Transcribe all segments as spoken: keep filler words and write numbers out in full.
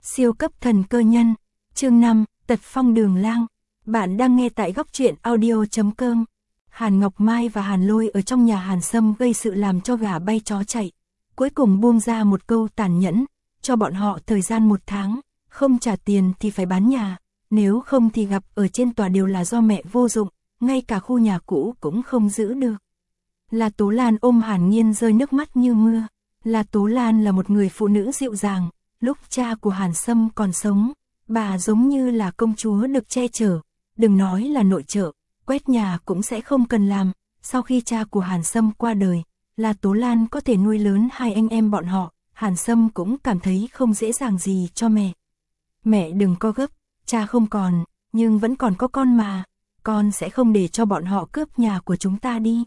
Siêu cấp thần cơ nhân, chương năm, Tật phong đường lang. Bạn đang nghe tại góc truyện audio chấm com. Hàn Ngọc Mai và Hàn Lôi ở trong nhà Hàn Sâm gây sự làm cho gà bay chó chạy. Cuối cùng buông ra một câu tàn nhẫn, cho bọn họ thời gian một tháng, không trả tiền thì phải bán nhà, nếu không thì gặp ở trên tòa đều là do mẹ vô dụng, ngay cả khu nhà cũ cũng không giữ được. La Tố Lan ôm Hàn Nghiên rơi nước mắt như mưa. La Tố Lan là một người phụ nữ dịu dàng, lúc cha của Hàn Sâm còn sống, bà giống như là công chúa được che chở, đừng nói là nội trợ, quét nhà cũng sẽ không cần làm. Sau khi cha của Hàn Sâm qua đời, La Tố Lan có thể nuôi lớn hai anh em bọn họ, Hàn Sâm cũng cảm thấy không dễ dàng gì cho mẹ. Mẹ đừng có gấp, cha không còn, nhưng vẫn còn có con mà, con sẽ không để cho bọn họ cướp nhà của chúng ta đi.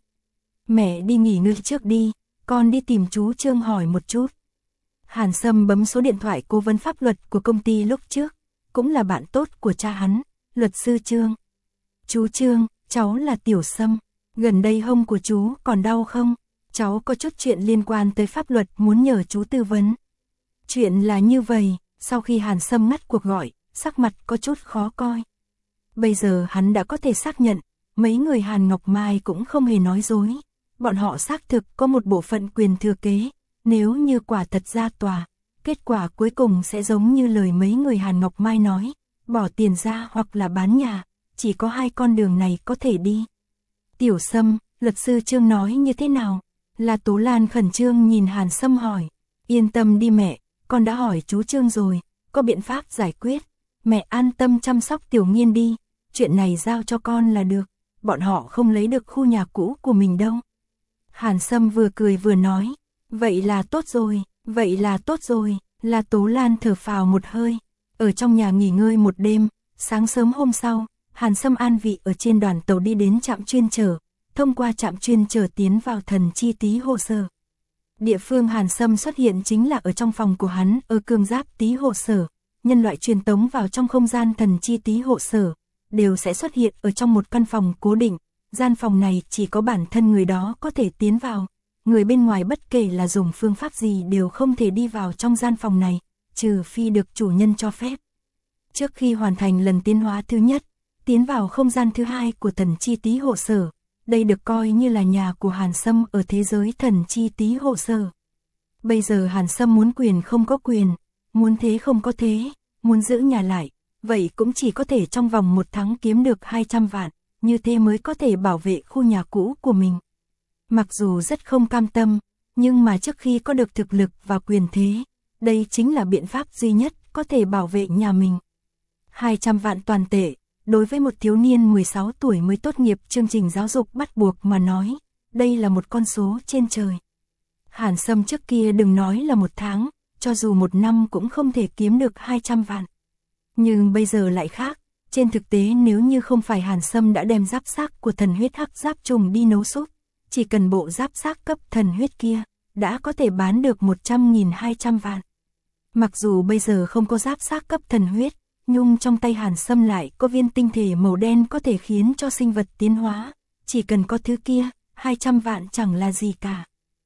Mẹ đi nghỉ ngơi trước đi, con đi tìm chú Trương hỏi một chút. Hàn Sâm bấm số điện thoại cố vấn pháp luật của công ty lúc trước, cũng là bạn tốt của cha hắn, luật sư Trương. Chú Trương, cháu là Tiểu Sâm, gần đây hông của chú còn đau không? Cháu có chút chuyện liên quan tới pháp luật muốn nhờ chú tư vấn. Chuyện là như vậy, sau khi Hàn Sâm ngắt cuộc gọi, sắc mặt có chút khó coi. Bây giờ hắn đã có thể xác nhận, mấy người Hàn Ngọc Mai cũng không hề nói dối. Bọn họ xác thực có một bộ phận quyền thừa kế, nếu như quả thật ra tòa, kết quả cuối cùng sẽ giống như lời mấy người Hàn Ngọc Mai nói, bỏ tiền ra hoặc là bán nhà, chỉ có hai con đường này có thể đi. Tiểu Sâm, luật sư Trương nói như thế nào? La Tố Lan khẩn trương nhìn Hàn Sâm hỏi. Yên tâm đi mẹ, con đã hỏi chú Trương rồi, có biện pháp giải quyết. Mẹ an tâm chăm sóc Tiểu Nghiên đi, chuyện này giao cho con là được, bọn họ không lấy được khu nhà cũ của mình đâu. Hàn Sâm vừa cười vừa nói, vậy là tốt rồi, vậy là tốt rồi. La Tố Lan thở phào một hơi, ở trong nhà nghỉ ngơi một đêm. Sáng sớm hôm sau, Hàn Sâm an vị ở trên đoàn tàu đi đến trạm chuyên chở, thông qua trạm chuyên chở tiến vào thần chi tý hồ sở. Địa phương Hàn Sâm xuất hiện chính là ở trong phòng của hắn ở cương giáp tý hộ sở. Nhân loại truyền tống vào trong không gian thần chi tý hộ sở, đều sẽ xuất hiện ở trong một căn phòng cố định. Gian phòng này chỉ có bản thân người đó có thể tiến vào, người bên ngoài bất kể là dùng phương pháp gì đều không thể đi vào trong gian phòng này, trừ phi được chủ nhân cho phép. Trước khi hoàn thành lần tiến hóa thứ nhất, tiến vào không gian thứ hai của thần chi tý hộ sở, đây được coi như là nhà của Hàn Sâm ở thế giới thần chi tý hộ sở. Bây giờ Hàn Sâm muốn quyền không có quyền, muốn thế không có thế, muốn giữ nhà lại, vậy cũng chỉ có thể trong vòng một tháng kiếm được hai trăm vạn. Như thế mới có thể bảo vệ khu nhà cũ của mình. Mặc dù rất không cam tâm, nhưng mà trước khi có được thực lực và quyền thế, đây chính là biện pháp duy nhất có thể bảo vệ nhà mình. hai trăm vạn toàn tệ, đối với một thiếu niên mười sáu tuổi mới tốt nghiệp chương trình giáo dục bắt buộc mà nói, đây là một con số trên trời. Hàn Sâm trước kia đừng nói là một tháng, cho dù một năm cũng không thể kiếm được hai trăm vạn. Nhưng bây giờ lại khác. Trên thực tế nếu như không phải Hàn Sâm đã đem giáp xác của thần huyết hắc giáp trùng đi nấu súp, chỉ cần bộ giáp xác cấp thần huyết kia, đã có thể bán được một trăm nghìn hai trăm vạn. Mặc dù bây giờ không có giáp xác cấp thần huyết, nhưng trong tay Hàn Sâm lại có viên tinh thể màu đen có thể khiến cho sinh vật tiến hóa, chỉ cần có thứ kia, hai trăm vạn chẳng là gì cả.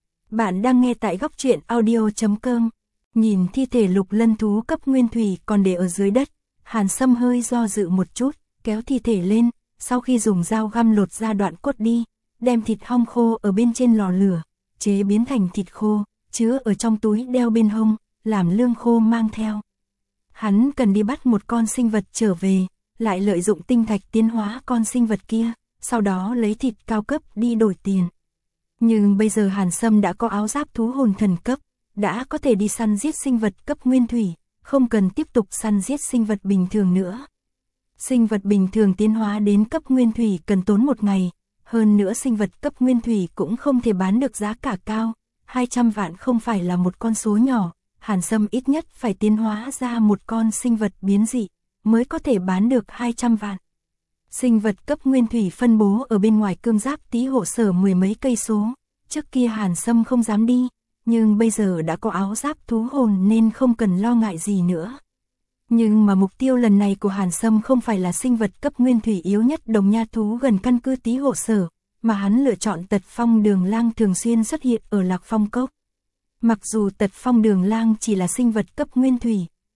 Bạn đang nghe tại góc truyện audio chấm com. Nhìn thi thể lục lân thú cấp nguyên thủy còn để ở dưới đất, Hàn Sâm hơi do dự một chút, kéo thi thể lên, sau khi dùng dao găm lột ra đoạn cốt đi, đem thịt hong khô ở bên trên lò lửa, chế biến thành thịt khô, chứa ở trong túi đeo bên hông, làm lương khô mang theo. Hắn cần đi bắt một con sinh vật trở về, lại lợi dụng tinh thạch tiến hóa con sinh vật kia, sau đó lấy thịt cao cấp đi đổi tiền. Nhưng bây giờ Hàn Sâm đã có áo giáp thú hồn thần cấp, đã có thể đi săn giết sinh vật cấp nguyên thủy. Không cần tiếp tục săn giết sinh vật bình thường nữa. Sinh vật bình thường tiến hóa đến cấp nguyên thủy cần tốn một ngày, hơn nữa sinh vật cấp nguyên thủy cũng không thể bán được giá cả cao, hai trăm vạn không phải là một con số nhỏ, Hàn Sâm ít nhất phải tiến hóa ra một con sinh vật biến dị, mới có thể bán được hai trăm vạn. Sinh vật cấp nguyên thủy phân bố ở bên ngoài cương giáp tý hộ sở mười mấy cây số, trước kia Hàn Sâm không dám đi. Nhưng bây giờ đã có áo giáp thú hồn nên không cần lo ngại gì nữa. Nhưng mà mục tiêu lần này của Hàn Sâm không phải là sinh vật cấp nguyên thủy yếu nhất đồng nha thú gần căn cứ tý hộ sở, mà hắn lựa chọn tật phong đường lang thường xuyên xuất hiện ở Lạc Phong Cốc. Mặc dù tật phong đường lang chỉ là sinh vật cấp nguyên thủy,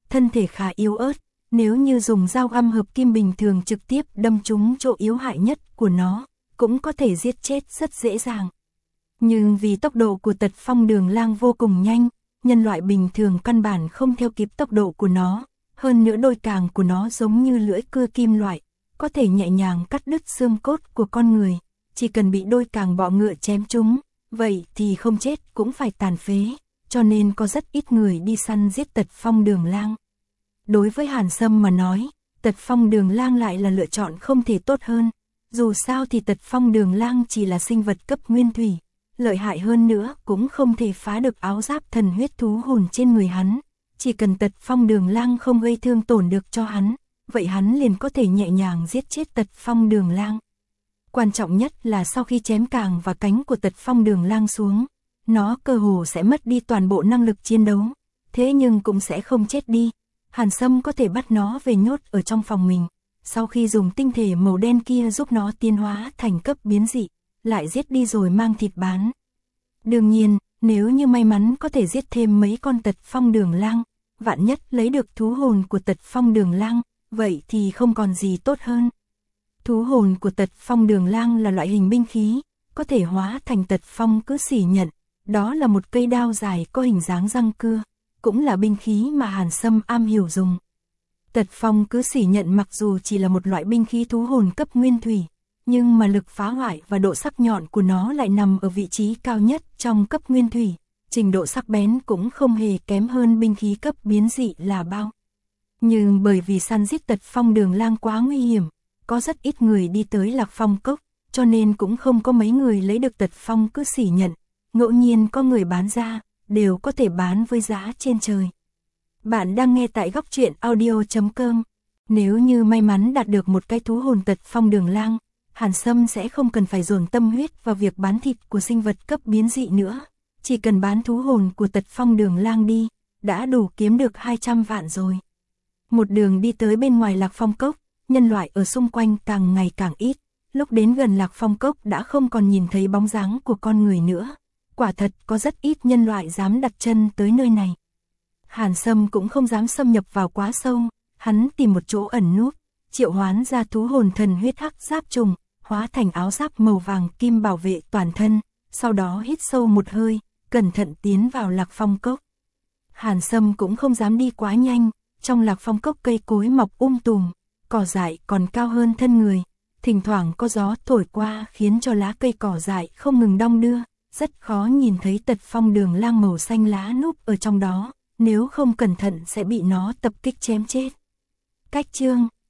thân thể khá yếu ớt, nếu như dùng dao găm hợp kim bình thường trực tiếp đâm trúng chỗ yếu hại nhất của nó, cũng có thể giết chết rất dễ dàng. Nhưng vì tốc độ của tật phong đường lang vô cùng nhanh, nhân loại bình thường căn bản không theo kịp tốc độ của nó, hơn nữa đôi càng của nó giống như lưỡi cưa kim loại, có thể nhẹ nhàng cắt đứt xương cốt của con người, chỉ cần bị đôi càng bọ ngựa chém trúng, vậy thì không chết cũng phải tàn phế, cho nên có rất ít người đi săn giết tật phong đường lang. Đối với Hàn Sâm mà nói, tật phong đường lang lại là lựa chọn không thể tốt hơn, dù sao thì tật phong đường lang chỉ là sinh vật cấp nguyên thủy, lợi hại hơn nữa cũng không thể phá được áo giáp thần huyết thú hồn trên người hắn, chỉ cần tật phong đường lang không gây thương tổn được cho hắn, vậy hắn liền có thể nhẹ nhàng giết chết tật phong đường lang. Quan trọng nhất là sau khi chém càng và cánh của tật phong đường lang xuống, nó cơ hồ sẽ mất đi toàn bộ năng lực chiến đấu, thế nhưng cũng sẽ không chết đi. Hàn Sâm có thể bắt nó về nhốt ở trong phòng mình, sau khi dùng tinh thể màu đen kia giúp nó tiến hóa thành cấp biến dị, lại giết đi rồi mang thịt bán. Đương nhiên, nếu như may mắn có thể giết thêm mấy con tật phong đường lang, vạn nhất lấy được thú hồn của tật phong đường lang, vậy thì không còn gì tốt hơn. Thú hồn của tật phong đường lang là loại hình binh khí, có thể hóa thành tật phong cứ xỉ nhận, đó là một cây đao dài có hình dáng răng cưa, cũng là binh khí mà Hàn Sâm am hiểu dùng. Tật phong cứ xỉ nhận mặc dù chỉ là một loại binh khí thú hồn cấp nguyên thủy, nhưng mà lực phá hoại và độ sắc nhọn của nó lại nằm ở vị trí cao nhất trong cấp nguyên thủy, trình độ sắc bén cũng không hề kém hơn binh khí cấp biến dị là bao. Nhưng bởi vì săn giết tật phong đường lang quá nguy hiểm, có rất ít người đi tới Lạc Phong Cốc, cho nên cũng không có mấy người lấy được tật phong cứ xỉ nhận, ngẫu nhiên có người bán ra, đều có thể bán với giá trên trời. Bạn đang nghe tại góc truyện audio chấm com. Nếu như may mắn đạt được một cái thú hồn tật phong đường lang, Hàn Sâm sẽ không cần phải dồn tâm huyết vào việc bán thịt của sinh vật cấp biến dị nữa, chỉ cần bán thú hồn của tật phong đường lang đi, đã đủ kiếm được hai trăm vạn rồi. Một đường đi tới bên ngoài Lạc Phong Cốc, nhân loại ở xung quanh càng ngày càng ít, lúc đến gần Lạc Phong Cốc đã không còn nhìn thấy bóng dáng của con người nữa, quả thật có rất ít nhân loại dám đặt chân tới nơi này. Hàn Sâm cũng không dám xâm nhập vào quá sâu, hắn tìm một chỗ ẩn núp, triệu hoán ra thú hồn thần huyết hắc giáp trùng, hóa thành áo giáp màu vàng kim bảo vệ toàn thân, sau đó hít sâu một hơi, cẩn thận tiến vào Lạc Phong Cốc. Hàn Sâm cũng không dám đi quá nhanh, trong Lạc Phong Cốc cây cối mọc um tùm, cỏ dại còn cao hơn thân người, thỉnh thoảng có gió thổi qua khiến cho lá cây cỏ dại không ngừng đong đưa, rất khó nhìn thấy tật phong đường lang màu xanh lá núp ở trong đó, nếu không cẩn thận sẽ bị nó tập kích chém chết. Cách chương